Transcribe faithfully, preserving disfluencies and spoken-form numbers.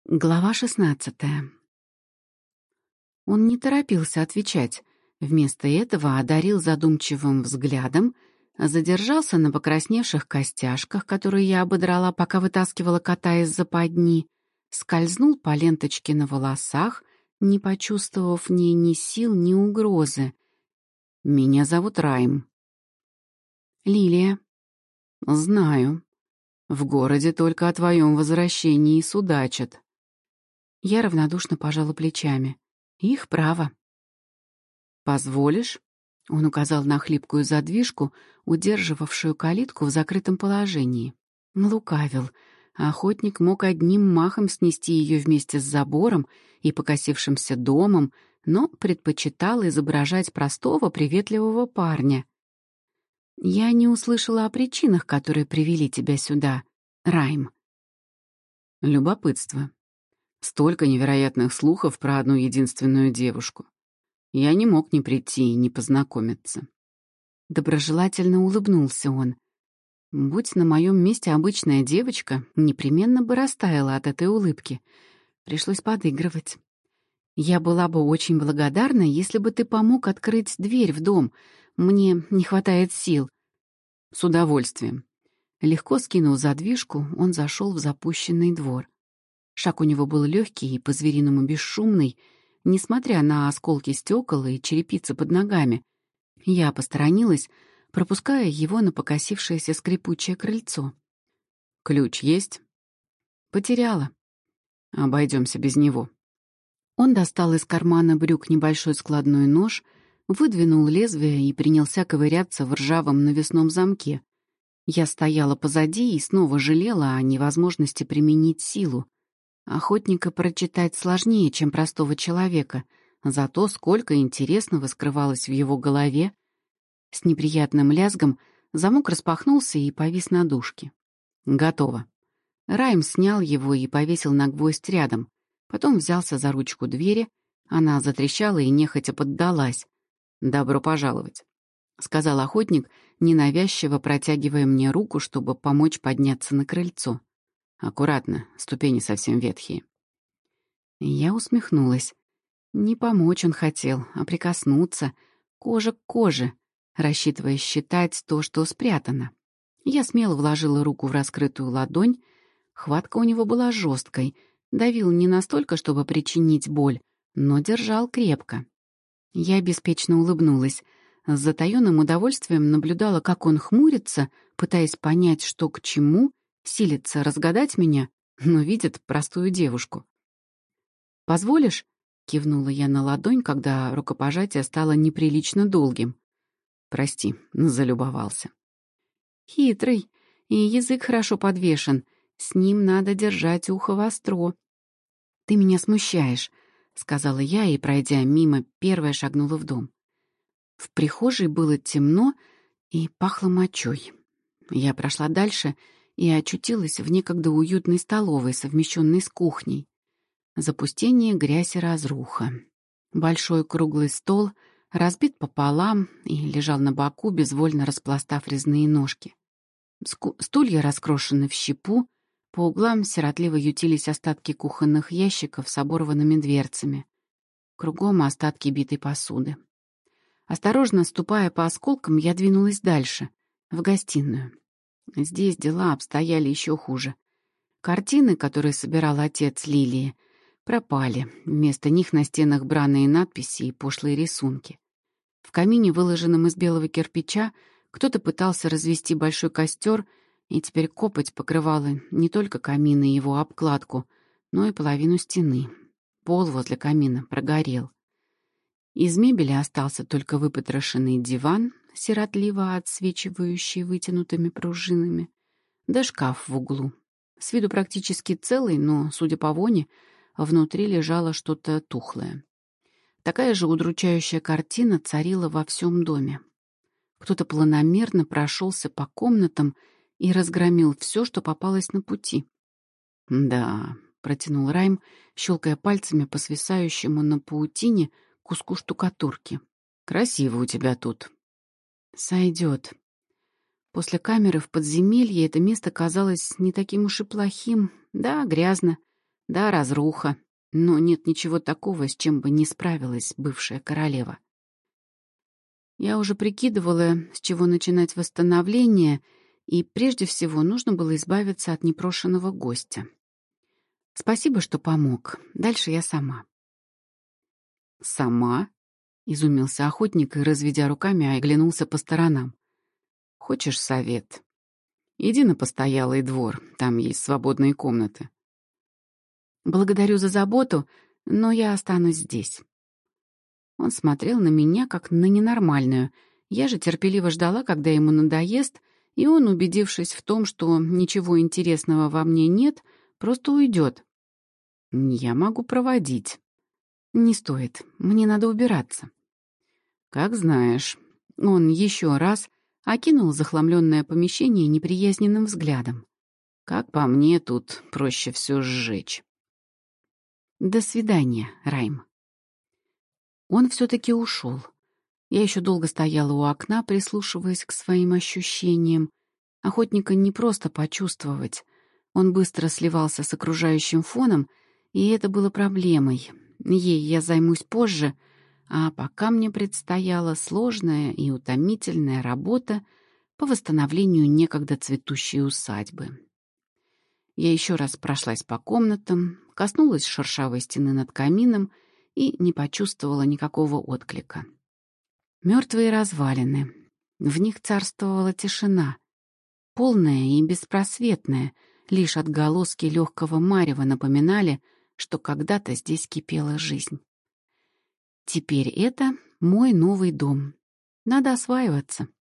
Глава шестнадцатая. Он не торопился отвечать. Вместо этого одарил задумчивым взглядом, задержался на покрасневших костяшках, которые я ободрала, пока вытаскивала кота из западни, скользнул по ленточке на волосах, не почувствовав в ней ни сил, ни угрозы. «Меня зовут Райм». «Лилия». «Знаю. В городе только о твоем возвращении судачат». Я равнодушно пожала плечами. Их право. «Позволишь?» — он указал на хлипкую задвижку, удерживавшую калитку в закрытом положении. Лукавил. Охотник мог одним махом снести ее вместе с забором и покосившимся домом, но предпочитал изображать простого, приветливого парня. «Я не услышала о причинах, которые привели тебя сюда, Райм». Любопытство. Столько невероятных слухов про одну единственную девушку. Я не мог не прийти и не познакомиться. Доброжелательно улыбнулся он. Будь на моем месте обычная девочка, непременно бы растаяла от этой улыбки. Пришлось подыгрывать. Я была бы очень благодарна, если бы ты помог открыть дверь в дом. Мне не хватает сил. С удовольствием. Легко скинув задвижку, он зашел в запущенный двор. Шаг у него был легкий и по-звериному бесшумный, несмотря на осколки стекол и черепицы под ногами. Я посторонилась, пропуская его на покосившееся скрипучее крыльцо. «Ключ есть?» Потеряла. «Обойдемся без него». Он достал из кармана брюк небольшой складной нож, выдвинул лезвие и принялся ковыряться в ржавом навесном замке. Я стояла позади и снова жалела о невозможности применить силу. Охотника прочитать сложнее, чем простого человека, зато сколько интересного скрывалось в его голове. С неприятным лязгом замок распахнулся и повис на дужке. «Готово». Райм снял его и повесил на гвоздь рядом. Потом взялся за ручку двери. Она затрещала и нехотя поддалась. «Добро пожаловать», — сказал охотник, ненавязчиво протягивая мне руку, чтобы помочь подняться на крыльцо. «Аккуратно, ступени совсем ветхие». Я усмехнулась. Не помочь он хотел, а прикоснуться, кожа к коже, рассчитывая считать то, что спрятано. Я смело вложила руку в раскрытую ладонь. Хватка у него была жесткой, давил не настолько, чтобы причинить боль, но держал крепко. Я беспечно улыбнулась. С затаённым удовольствием наблюдала, как он хмурится, пытаясь понять, что к чему, силится разгадать меня, но видит простую девушку. «Позволишь?» — кивнула я на ладонь, когда рукопожатие стало неприлично долгим. «Прости, залюбовался». «Хитрый, и язык хорошо подвешен. С ним надо держать ухо востро». «Ты меня смущаешь», — сказала я и, пройдя мимо, первая шагнула в дом. В прихожей было темно и пахло мочой. Я прошла дальше и очутилась в некогда уютной столовой, совмещенной с кухней. Запустение, грязь и разруха. Большой круглый стол разбит пополам и лежал на боку, безвольно распластав резные ножки. Ску- стулья раскрошены в щепу, по углам сиротливо ютились остатки кухонных ящиков с оборванными дверцами. Кругом остатки битой посуды. Осторожно ступая по осколкам, я двинулась дальше, в гостиную. Здесь дела обстояли еще хуже. Картины, которые собирал отец Лилии, пропали. Вместо них на стенах бранные надписи и пошлые рисунки. В камине, выложенном из белого кирпича, кто-то пытался развести большой костер, и теперь копоть покрывала не только камин и его обкладку, но и половину стены. Пол возле камина прогорел. Из мебели остался только выпотрошенный диван, сиротливо отсвечивающий вытянутыми пружинами, да шкаф в углу. С виду практически целый, но, судя по воне, внутри лежало что-то тухлое. Такая же удручающая картина царила во всем доме. Кто-то планомерно прошелся по комнатам и разгромил все, что попалось на пути. «Да», — протянул Райм, щелкая пальцами по свисающему на паутине куску штукатурки. «Красиво у тебя тут». «Сойдет». После камеры в подземелье это место казалось не таким уж и плохим. Да, грязно, Да, разруха, но нет ничего такого, с чем бы не справилась бывшая королева. Я уже прикидывала, с чего начинать восстановление, и прежде всего нужно было избавиться от непрошенного гостя. Спасибо, что помог. Дальше я сама. «Сама?» — изумился охотник и, разведя руками, оглянулся по сторонам. «Хочешь совет? Иди на постоялый двор, там есть свободные комнаты». «Благодарю за заботу, но я останусь здесь». Он смотрел на меня, как на ненормальную. Я же терпеливо ждала, когда ему надоест, и он, убедившись в том, что ничего интересного во мне нет, просто уйдет. «Я могу проводить». «Не стоит. Мне надо убираться». «Как знаешь». Он еще раз окинул захламленное помещение неприязненным взглядом. «Как по мне, тут проще все сжечь». «До свидания, Райм». Он все-таки ушел. Я еще долго стояла у окна, прислушиваясь к своим ощущениям. Охотника не просто почувствовать. Он быстро сливался с окружающим фоном, и это было проблемой. Ей я займусь позже, а пока мне предстояла сложная и утомительная работа по восстановлению некогда цветущей усадьбы. Я еще раз прошлась по комнатам, коснулась шершавой стены над камином и не почувствовала никакого отклика. Мертвые развалины. В них царствовала тишина, полная и беспросветная, лишь отголоски легкого марева напоминали, что когда-то здесь кипела жизнь. Теперь это мой новый дом. Надо осваиваться.